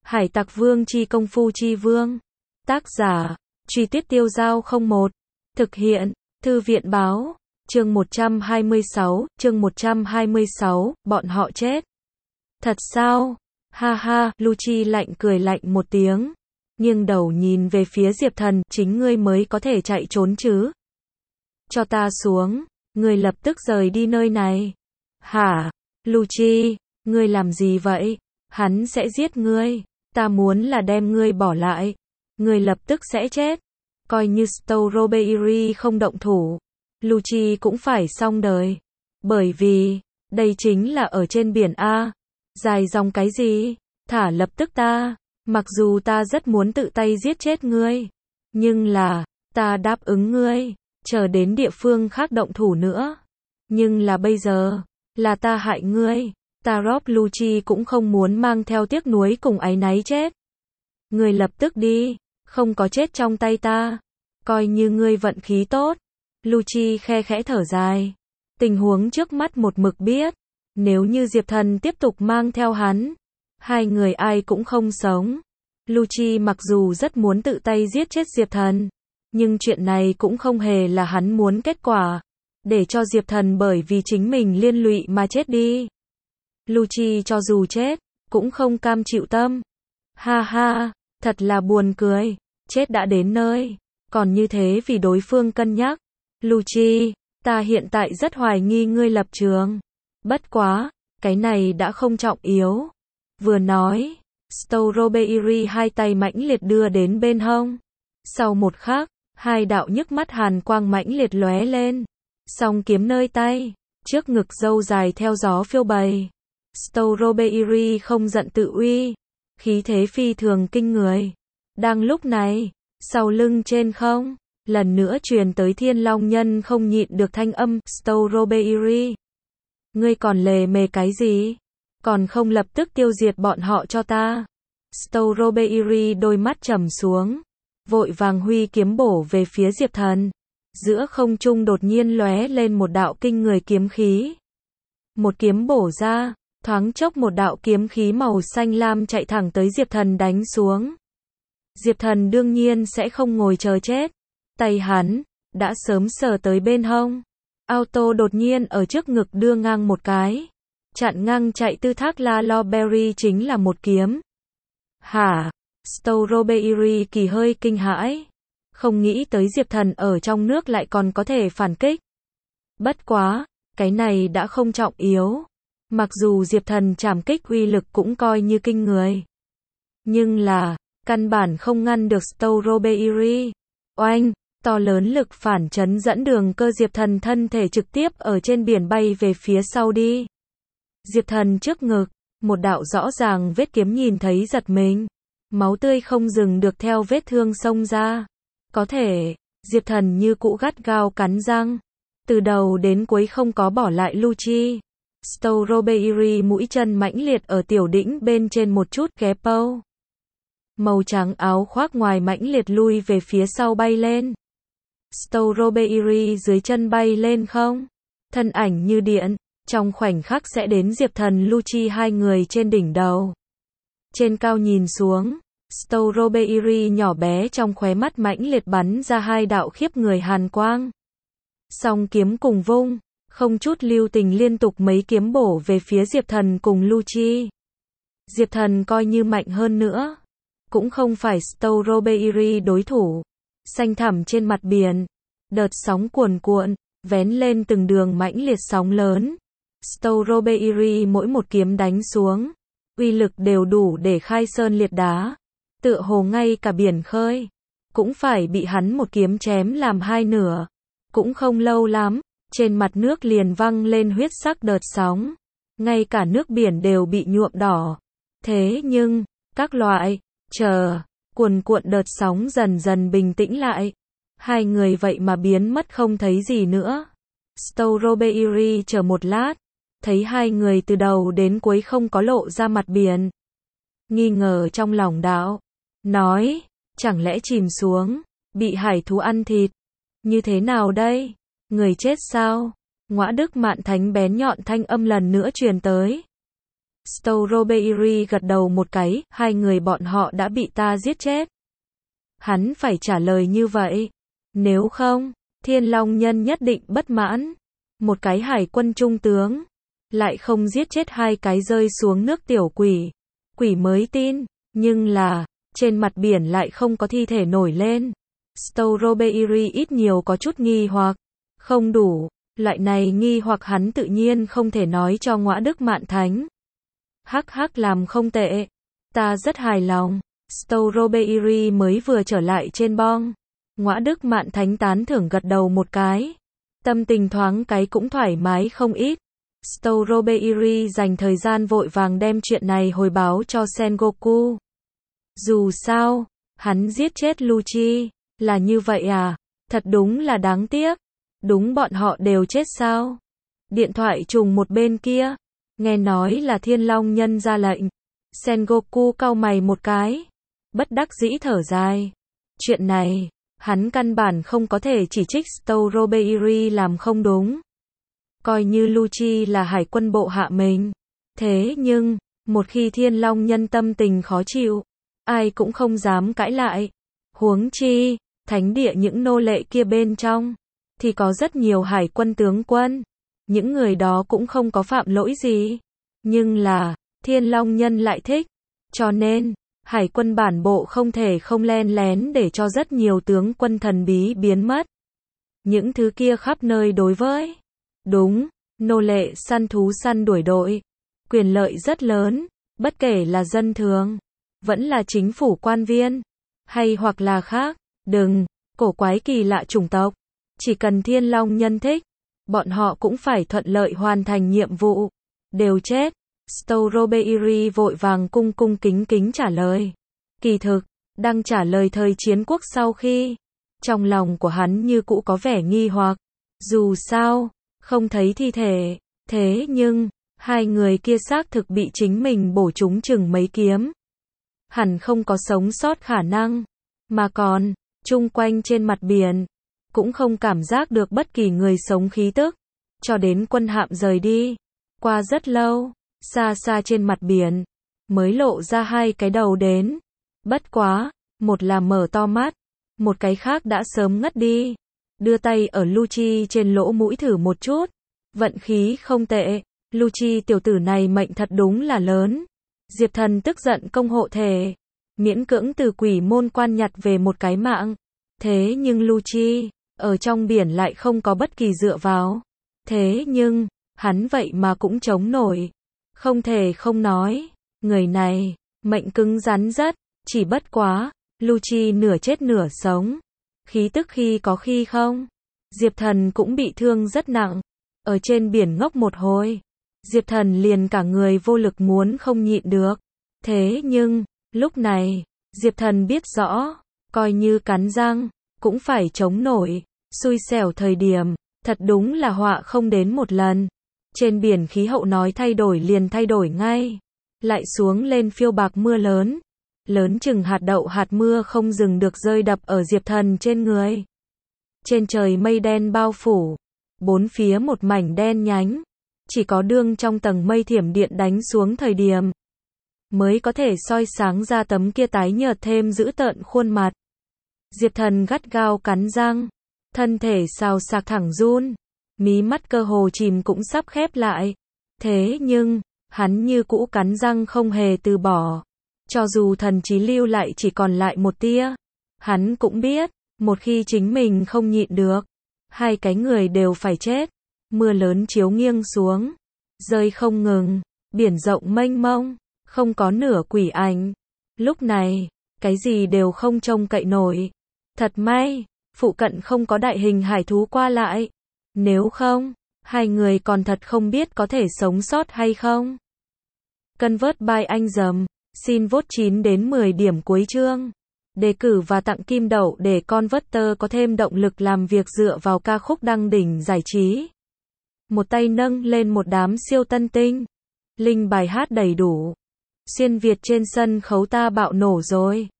Hải Tặc Vương chi công phu chi vương. Tác giả, Truy Tuyết Tiêu Dao 01. Thực hiện, Thư viện báo. Chương 126, bọn họ chết. Thật sao? Ha ha, Lucci lạnh cười lạnh một tiếng. Nghiêng đầu nhìn về phía Diệp Thần, chính ngươi mới có thể chạy trốn chứ. Cho ta xuống, ngươi lập tức rời đi nơi này. Hả? Lucci, ngươi làm gì vậy? Hắn sẽ giết ngươi. Ta muốn là đem ngươi bỏ lại. Ngươi lập tức sẽ chết. Coi như Strawberry không động thủ, Lucci cũng phải xong đời. Bởi vì, đây chính là ở trên biển A. Dài dòng cái gì? Thả lập tức ta. Mặc dù ta rất muốn tự tay giết chết ngươi. Nhưng là, ta đáp ứng ngươi. Chờ đến địa phương khác động thủ nữa. Nhưng là bây giờ, là ta hại ngươi. Ta Rob Lucci cũng không muốn mang theo tiếc nuối cùng áy náy chết. Ngươi lập tức đi. Không có chết trong tay ta. Coi như ngươi vận khí tốt. Lucci khe khẽ thở dài. Tình huống trước mắt một mực biết. Nếu như Diệp Thần tiếp tục mang theo hắn, hai người ai cũng không sống. Lucci mặc dù rất muốn tự tay giết chết Diệp Thần, nhưng chuyện này cũng không hề là hắn muốn kết quả. Để cho Diệp Thần bởi vì chính mình liên lụy mà chết đi. Lucci cho dù chết, cũng không cam chịu tâm. Ha ha, thật là buồn cười. Chết đã đến nơi, còn như thế vì đối phương cân nhắc. Lucci, ta hiện tại rất hoài nghi ngươi lập trường. Bất quá, cái này đã không trọng yếu. Vừa nói, Strawberry hai tay mãnh liệt đưa đến bên hông. Sau một khắc, hai đạo nhức mắt hàn quang mãnh liệt lóe lên. Song kiếm nơi tay, trước ngực râu dài theo gió phiêu bày. Strawberry không giận tự uy, khí thế phi thường kinh người. Đang lúc này, sau lưng trên không, lần nữa truyền tới Thiên Long Nhân không nhịn được thanh âm, Strawberry. Ngươi còn lề mề cái gì? Còn không lập tức tiêu diệt bọn họ cho ta. Strawberry đôi mắt trầm xuống, vội vàng huy kiếm bổ về phía Diệp Thần. Giữa không trung đột nhiên lóe lên một đạo kinh người kiếm khí. Một kiếm bổ ra, thoáng chốc một đạo kiếm khí màu xanh lam chạy thẳng tới Diệp Thần đánh xuống. Diệp Thần đương nhiên sẽ không ngồi chờ chết. Tay hắn đã sớm sờ tới bên hông. Auto đột nhiên ở trước ngực đưa ngang một cái. Chặn ngang chạy tư thác La Lawberry chính là một kiếm. Hả? Strawberry kỳ hơi kinh hãi. Không nghĩ tới Diệp Thần ở trong nước lại còn có thể phản kích. Bất quá, cái này đã không trọng yếu. Mặc dù Diệp Thần trảm kích uy lực cũng coi như kinh người. Nhưng là, căn bản không ngăn được Strawberry. Oanh, to lớn lực phản chấn dẫn đường cơ Diệp Thần thân thể trực tiếp ở trên biển bay về phía sau đi. Diệp Thần trước ngực, một đạo rõ ràng vết kiếm nhìn thấy giật mình. Máu tươi không dừng được theo vết thương xông ra. Có thể, Diệp Thần như cũ gắt gao cắn răng. Từ đầu đến cuối không có bỏ lại Lucci. Strawberry mũi chân mãnh liệt ở tiểu đỉnh bên trên một chút ghé pâu. Màu trắng áo khoác ngoài mãnh liệt lui về phía sau bay lên. Strawberry dưới chân bay lên không. Thân ảnh như điện, trong khoảnh khắc sẽ đến Diệp Thần Lucci hai người trên đỉnh đầu. Trên cao nhìn xuống, Strawberry nhỏ bé trong khóe mắt mãnh liệt bắn ra hai đạo khiếp người hàn quang. Song kiếm cùng vung, không chút lưu tình liên tục mấy kiếm bổ về phía Diệp Thần cùng Lucci. Diệp Thần coi như mạnh hơn nữa, cũng không phải Strawberry đối thủ. Xanh thẳm trên mặt biển, đợt sóng cuồn cuộn, vén lên từng đường mãnh liệt sóng lớn. Strawberry mỗi một kiếm đánh xuống, uy lực đều đủ để khai sơn liệt đá. Tựa hồ ngay cả biển khơi, cũng phải bị hắn một kiếm chém làm hai nửa. Cũng không lâu lắm, trên mặt nước liền văng lên huyết sắc đợt sóng. Ngay cả nước biển đều bị nhuộm đỏ. Thế nhưng, các loại, cuồn cuộn đợt sóng dần dần bình tĩnh lại. Hai người vậy mà biến mất không thấy gì nữa. Strawberry chờ một lát, thấy hai người từ đầu đến cuối không có lộ ra mặt biển. Nghi ngờ trong lòng đạo, nói, chẳng lẽ chìm xuống, bị hải thú ăn thịt. Như thế nào đây? Người chết sao? Ngõa Đức Mạn Thánh bén nhọn thanh âm lần nữa truyền tới. Strawberry gật đầu một cái, hai người bọn họ đã bị ta giết chết. Hắn phải trả lời như vậy. Nếu không, Thiên Long Nhân nhất định bất mãn. Một cái hải quân trung tướng, lại không giết chết hai cái rơi xuống nước tiểu quỷ. Quỷ mới tin, nhưng là, trên mặt biển lại không có thi thể nổi lên. Strawberry ít nhiều có chút nghi hoặc. Không đủ, loại này nghi hoặc hắn tự nhiên không thể nói cho Ngõa Đức Mạn Thánh. Hắc hắc làm không tệ. Ta rất hài lòng. Strawberry mới vừa trở lại trên bong. Ngõa Đức Mạn Thánh tán thưởng gật đầu một cái. Tâm tình thoáng cái cũng thoải mái không ít. Strawberry dành thời gian vội vàng đem chuyện này hồi báo cho Sengoku. Dù sao, hắn giết chết Lucci. Là như vậy à? Thật đúng là đáng tiếc. Đúng bọn họ đều chết sao? Điện thoại trùng một bên kia. Nghe nói là Thiên Long Nhân ra lệnh. Sengoku cau mày một cái. Bất đắc dĩ thở dài. Chuyện này, hắn căn bản không có thể chỉ trích Strawberry làm không đúng. Coi như Lucci là hải quân bộ hạ mình. Thế nhưng, một khi Thiên Long Nhân tâm tình khó chịu, ai cũng không dám cãi lại. Huống chi, thánh địa những nô lệ kia bên trong, thì có rất nhiều hải quân tướng quân. Những người đó cũng không có phạm lỗi gì. Nhưng là, Thiên Long Nhân lại thích. Cho nên, hải quân bản bộ không thể không len lén để cho rất nhiều tướng quân thần bí biến mất. Những thứ kia khắp nơi đối với. Đúng, nô lệ săn thú săn đuổi đội. Quyền lợi rất lớn, bất kể là dân thường, vẫn là chính phủ quan viên, hay hoặc là khác. Đừng, cổ quái kỳ lạ chủng tộc. Chỉ cần Thiên Long Nhân thích, bọn họ cũng phải thuận lợi hoàn thành nhiệm vụ. Đều chết. Strawberry vội vàng cung kính kính trả lời. Kỳ thực, đang trả lời thời chiến quốc sau khi, trong lòng của hắn như cũ có vẻ nghi hoặc. Dù sao, không thấy thi thể. Thế nhưng, hai người kia xác thực bị chính mình bổ trúng chừng mấy kiếm. Hẳn không có sống sót khả năng. Mà còn, chung quanh trên mặt biển, cũng không cảm giác được bất kỳ người sống khí tức. Cho đến quân hạm rời đi. Qua rất lâu, xa xa trên mặt biển, mới lộ ra hai cái đầu đến. Bất quá, một là mở to mắt, một cái khác đã sớm ngất đi. Đưa tay ở Lucci trên lỗ mũi thử một chút. Vận khí không tệ. Lucci tiểu tử này mệnh thật đúng là lớn. Diệp Thần tức giận công hộ thể. Miễn cưỡng từ quỷ môn quan nhặt về một cái mạng. Thế nhưng Lucci, ở trong biển lại không có bất kỳ dựa vào. Thế nhưng, hắn vậy mà cũng chống nổi. Không thể không nói, người này, mệnh cứng rắn rất, chỉ bất quá, Lucci nửa chết nửa sống. Khí tức khi có khi không. Diệp Thần cũng bị thương rất nặng. Ở trên biển ngốc một hồi, Diệp Thần liền cả người vô lực muốn không nhịn được. Thế nhưng, lúc này, Diệp Thần biết rõ, coi như cắn răng, cũng phải chống nổi. Xui xẻo thời điểm, thật đúng là họa không đến một lần. Trên biển khí hậu nói thay đổi liền thay đổi ngay. Lại xuống lên phiêu bạc mưa lớn. Lớn chừng hạt đậu hạt mưa không dừng được rơi đập ở Diệp Thần trên người. Trên trời mây đen bao phủ. Bốn phía một mảnh đen nhánh. Chỉ có đương trong tầng mây thiểm điện đánh xuống thời điểm, mới có thể soi sáng ra tấm kia tái nhợt thêm dữ tợn khuôn mặt. Diệp Thần gắt gao cắn răng. Thân thể xào xạc thẳng run. Mí mắt cơ hồ chìm cũng sắp khép lại. Thế nhưng, hắn như cũ cắn răng không hề từ bỏ. Cho dù thần trí lưu lại chỉ còn lại một tia. Hắn cũng biết, một khi chính mình không nhịn được, hai cái người đều phải chết. Mưa lớn chiếu nghiêng xuống. Rơi không ngừng. Biển rộng mênh mông. Không có nửa quỷ ảnh. Lúc này, cái gì đều không trông cậy nổi. Thật may, phụ cận không có đại hình hải thú qua lại. Nếu không, hai người còn thật không biết có thể sống sót hay không. Convert by anh dầm. Xin vote 9 đến 10 điểm cuối chương. Đề cử và tặng kim đậu để Converter có thêm động lực làm việc dựa vào ca khúc đăng đỉnh giải trí. Một tay nâng lên một đám siêu tân tinh. Link bài hát đầy đủ. Xuyên Việt trên sân khấu ta bạo nổ rồi.